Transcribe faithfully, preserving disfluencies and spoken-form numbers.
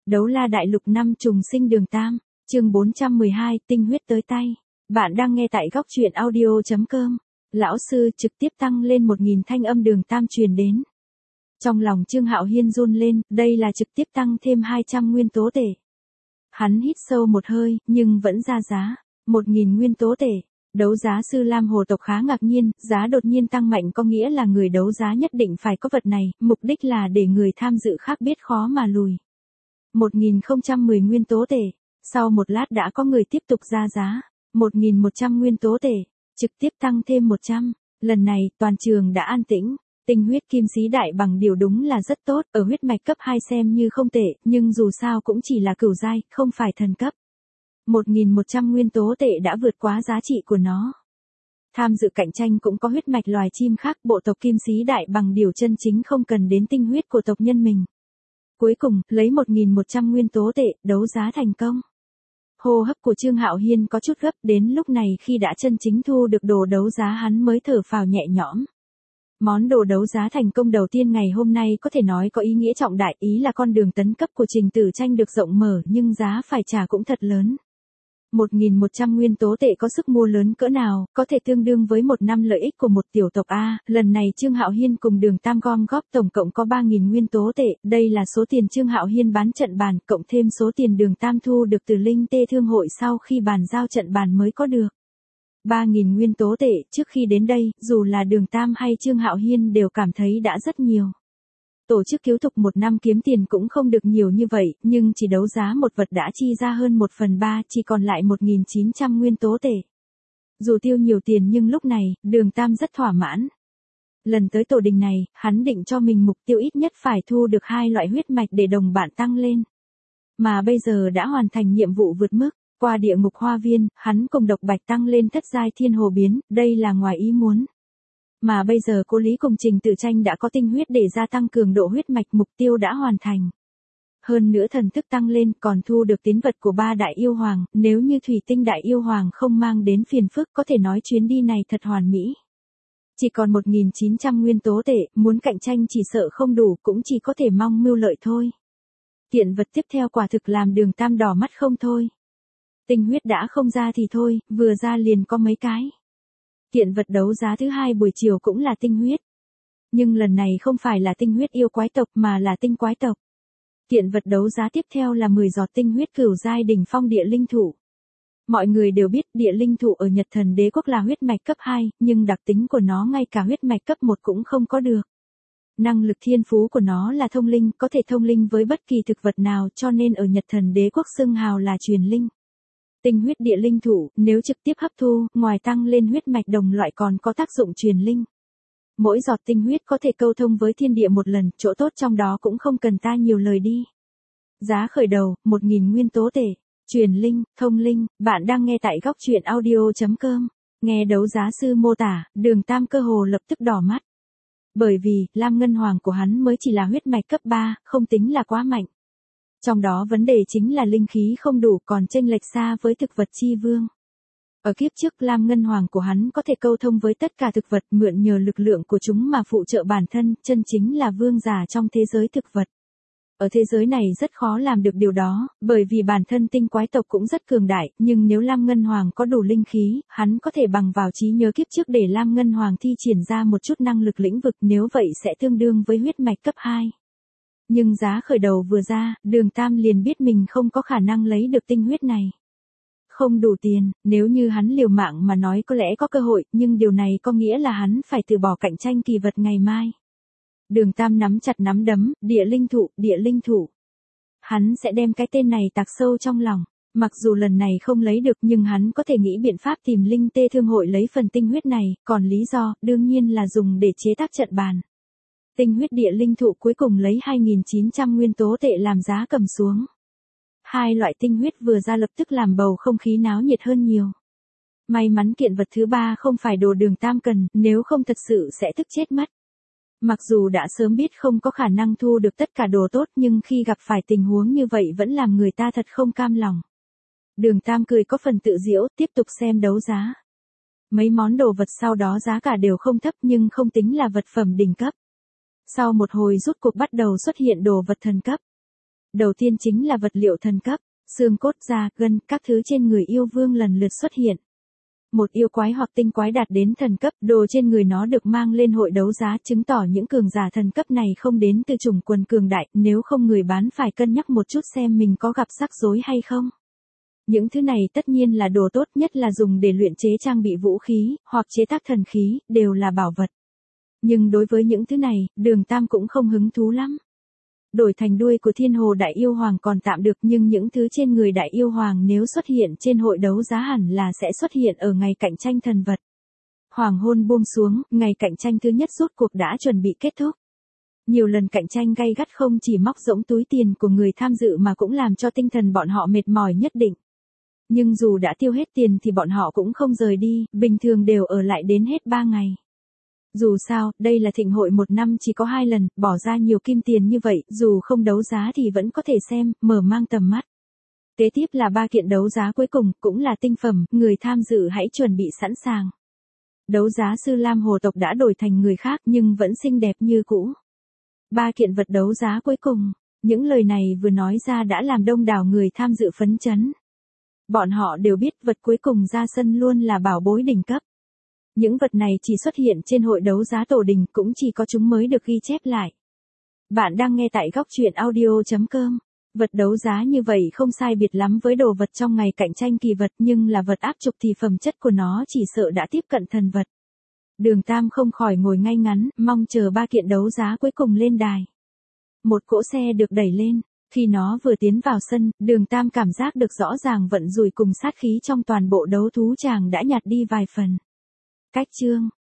Đấu la đại lục năm trùng sinh đường tam, chương bốn trăm mười hai, tinh huyết tới tay. Bạn đang nghe tại góc truyện audio chấm com. Lão sư trực tiếp tăng lên một nghìn thanh âm đường tam truyền đến. Trong lòng Trương Hạo Hiên run lên, đây là trực tiếp tăng thêm hai trăm nguyên tố tệ. Hắn hít sâu một hơi, nhưng vẫn ra giá, một nghìn nguyên tố tệ. Đấu giá sư Lam Hồ tộc khá ngạc nhiên, giá đột nhiên tăng mạnh có nghĩa là người đấu giá nhất định phải có vật này, mục đích là để người tham dự khác biết khó mà lùi. một nghìn không trăm mười nguyên tố tệ, sau một lát đã có người tiếp tục ra giá, một nghìn một trăm nguyên tố tệ, trực tiếp tăng thêm một trăm, lần này toàn trường đã an tĩnh. Tinh huyết kim sĩ đại bằng điều đúng là rất tốt, ở huyết mạch cấp hai xem như không tệ, nhưng dù sao cũng chỉ là cửu giai, không phải thần cấp. một nghìn một trăm nguyên tố tệ đã vượt quá giá trị của nó. Tham dự cạnh tranh cũng có huyết mạch loài chim khác, bộ tộc kim sĩ đại bằng điều chân chính không cần đến tinh huyết của tộc nhân mình. Cuối cùng, lấy một nghìn một trăm nguyên tố tệ, đấu giá thành công. Hô hấp của Trương Hạo Hiên có chút gấp, đến lúc này khi đã chân chính thu được đồ đấu giá hắn mới thở phào nhẹ nhõm. Món đồ đấu giá thành công đầu tiên ngày hôm nay có thể nói có ý nghĩa trọng đại, ý là con đường tấn cấp của Trình Tử Tranh được rộng mở nhưng giá phải trả cũng thật lớn. một nghìn một trăm nguyên tố tệ có sức mua lớn cỡ nào, có thể tương đương với một năm lợi ích của một tiểu tộc A, lần này Trương Hạo Hiên cùng đường tam gom góp tổng cộng có ba nghìn nguyên tố tệ, đây là số tiền Trương Hạo Hiên bán trận bàn, cộng thêm số tiền đường tam thu được từ Linh Tê Thương hội sau khi bàn giao trận bàn mới có được. ba nghìn nguyên tố tệ, trước khi đến đây, dù là đường tam hay Trương Hạo Hiên đều cảm thấy đã rất nhiều. Tổ chức cứu thục một năm kiếm tiền cũng không được nhiều như vậy, nhưng chỉ đấu giá một vật đã chi ra hơn một phần ba, chỉ còn lại một nghìn chín trăm nguyên tố tệ. Dù tiêu nhiều tiền nhưng lúc này, đường tam rất thỏa mãn. Lần tới tổ đình này, hắn định cho mình mục tiêu ít nhất phải thu được hai loại huyết mạch để đồng bạn tăng lên. Mà bây giờ đã hoàn thành nhiệm vụ vượt mức, qua địa ngục hoa viên, hắn cùng độc bạch tăng lên thất giai thiên hồ biến, đây là ngoài ý muốn. Mà bây giờ cô Lý cùng Trình Tử Tranh đã có tinh huyết để gia tăng cường độ huyết mạch, mục tiêu đã hoàn thành. Hơn nữa thần thức tăng lên, còn thu được tín vật của ba đại yêu hoàng, nếu như thủy tinh đại yêu hoàng không mang đến phiền phức có thể nói chuyến đi này thật hoàn mỹ. Chỉ còn một nghìn chín trăm nguyên tố tệ, muốn cạnh tranh chỉ sợ không đủ, cũng chỉ có thể mong mưu lợi thôi. Kiện vật tiếp theo quả thực làm đường tam đỏ mắt không thôi. Tinh huyết đã không ra thì thôi, vừa ra liền có mấy cái. Kiện vật đấu giá thứ hai buổi chiều cũng là tinh huyết. Nhưng lần này không phải là tinh huyết yêu quái tộc mà là tinh quái tộc. Kiện vật đấu giá tiếp theo là mười giọt tinh huyết cửu giai đỉnh phong địa linh thụ. Mọi người đều biết địa linh thụ ở Nhật Thần Đế quốc là huyết mạch cấp hai, nhưng đặc tính của nó ngay cả huyết mạch cấp một cũng không có được. Năng lực thiên phú của nó là thông linh, có thể thông linh với bất kỳ thực vật nào, cho nên ở Nhật Thần Đế quốc xưng hào là truyền linh. Tinh huyết địa linh thụ, nếu trực tiếp hấp thu, ngoài tăng lên huyết mạch đồng loại còn có tác dụng truyền linh. Mỗi giọt tinh huyết có thể câu thông với thiên địa một lần, chỗ tốt trong đó cũng không cần ta nhiều lời đi. Giá khởi đầu, một nghìn nguyên tố tệ. Truyền linh, thông linh, bạn đang nghe tại góc truyện audio chấm com. Nghe đấu giá sư mô tả, đường tam cơ hồ lập tức đỏ mắt. Bởi vì, Lam Ngân Hoàng của hắn mới chỉ là huyết mạch cấp ba, không tính là quá mạnh. Trong đó vấn đề chính là linh khí không đủ, còn chênh lệch xa với thực vật chi vương. Ở kiếp trước Lam Ngân Hoàng của hắn có thể câu thông với tất cả thực vật, mượn nhờ lực lượng của chúng mà phụ trợ bản thân, chân chính là vương giả trong thế giới thực vật. Ở thế giới này rất khó làm được điều đó, bởi vì bản thân tinh quái tộc cũng rất cường đại, nhưng nếu Lam Ngân Hoàng có đủ linh khí, hắn có thể bằng vào trí nhớ kiếp trước để Lam Ngân Hoàng thi triển ra một chút năng lực lĩnh vực, nếu vậy sẽ tương đương với huyết mạch cấp hai. Nhưng giá khởi đầu vừa ra, đường tam liền biết mình không có khả năng lấy được tinh huyết này. Không đủ tiền, nếu như hắn liều mạng mà nói có lẽ có cơ hội, nhưng điều này có nghĩa là hắn phải từ bỏ cạnh tranh kỳ vật ngày mai. Đường tam nắm chặt nắm đấm, địa linh thụ, địa linh thụ. Hắn sẽ đem cái tên này tạc sâu trong lòng. Mặc dù lần này không lấy được nhưng hắn có thể nghĩ biện pháp tìm Linh Tê Thương hội lấy phần tinh huyết này, còn lý do, đương nhiên là dùng để chế tác trận bàn. Tinh huyết địa linh thụ cuối cùng lấy hai nghìn chín trăm nguyên tố tệ làm giá cầm xuống. Hai loại tinh huyết vừa ra lập tức làm bầu không khí náo nhiệt hơn nhiều. May mắn kiện vật thứ ba không phải đồ đường tam cần, nếu không thật sự sẽ tức chết mất. Mặc dù đã sớm biết không có khả năng thu được tất cả đồ tốt nhưng khi gặp phải tình huống như vậy vẫn làm người ta thật không cam lòng. Đường tam cười có phần tự giễu, tiếp tục xem đấu giá. Mấy món đồ vật sau đó giá cả đều không thấp nhưng không tính là vật phẩm đỉnh cấp. Sau một hồi rút cuộc bắt đầu xuất hiện đồ vật thần cấp. Đầu tiên chính là vật liệu thần cấp, xương cốt da, gân, các thứ trên người yêu vương lần lượt xuất hiện. Một yêu quái hoặc tinh quái đạt đến thần cấp, đồ trên người nó được mang lên hội đấu giá, chứng tỏ những cường giả thần cấp này không đến từ chủng quần cường đại, nếu không người bán phải cân nhắc một chút xem mình có gặp rắc rối hay không. Những thứ này tất nhiên là đồ tốt, nhất là dùng để luyện chế trang bị vũ khí, hoặc chế tác thần khí, đều là bảo vật. Nhưng đối với những thứ này, Đường Tam cũng không hứng thú lắm. Đổi thành đuôi của Thiên Hồ Đại Yêu Hoàng còn tạm được, nhưng những thứ trên người Đại Yêu Hoàng nếu xuất hiện trên hội đấu giá hẳn là sẽ xuất hiện ở ngày cạnh tranh thần vật. Hoàng hôn buông xuống, ngày cạnh tranh thứ nhất rốt cuộc đã chuẩn bị kết thúc. Nhiều lần cạnh tranh gay gắt không chỉ móc rỗng túi tiền của người tham dự mà cũng làm cho tinh thần bọn họ mệt mỏi nhất định. Nhưng dù đã tiêu hết tiền thì bọn họ cũng không rời đi, bình thường đều ở lại đến hết ba ngày. Dù sao, đây là thịnh hội một năm chỉ có hai lần, bỏ ra nhiều kim tiền như vậy, dù không đấu giá thì vẫn có thể xem, mở mang tầm mắt. Kế tiếp là ba kiện đấu giá cuối cùng, cũng là tinh phẩm, người tham dự hãy chuẩn bị sẵn sàng. Đấu giá sư Lam Hồ tộc đã đổi thành người khác nhưng vẫn xinh đẹp như cũ. Ba kiện vật đấu giá cuối cùng, những lời này vừa nói ra đã làm đông đảo người tham dự phấn chấn. Bọn họ đều biết vật cuối cùng ra sân luôn là bảo bối đỉnh cấp. Những vật này chỉ xuất hiện trên hội đấu giá tổ đình, cũng chỉ có chúng mới được ghi chép lại. Bạn đang nghe tại góc truyện audio chấm com. Vật đấu giá như vậy không sai biệt lắm với đồ vật trong ngày cạnh tranh kỳ vật, nhưng là vật áp trục thì phẩm chất của nó chỉ sợ đã tiếp cận thần vật. Đường Tam không khỏi ngồi ngay ngắn, mong chờ ba kiện đấu giá cuối cùng lên đài. Một cỗ xe được đẩy lên. Khi nó vừa tiến vào sân, Đường Tam cảm giác được rõ ràng vận rủi cùng sát khí trong toàn bộ đấu thú tràng đã nhạt đi vài phần. Cách chương,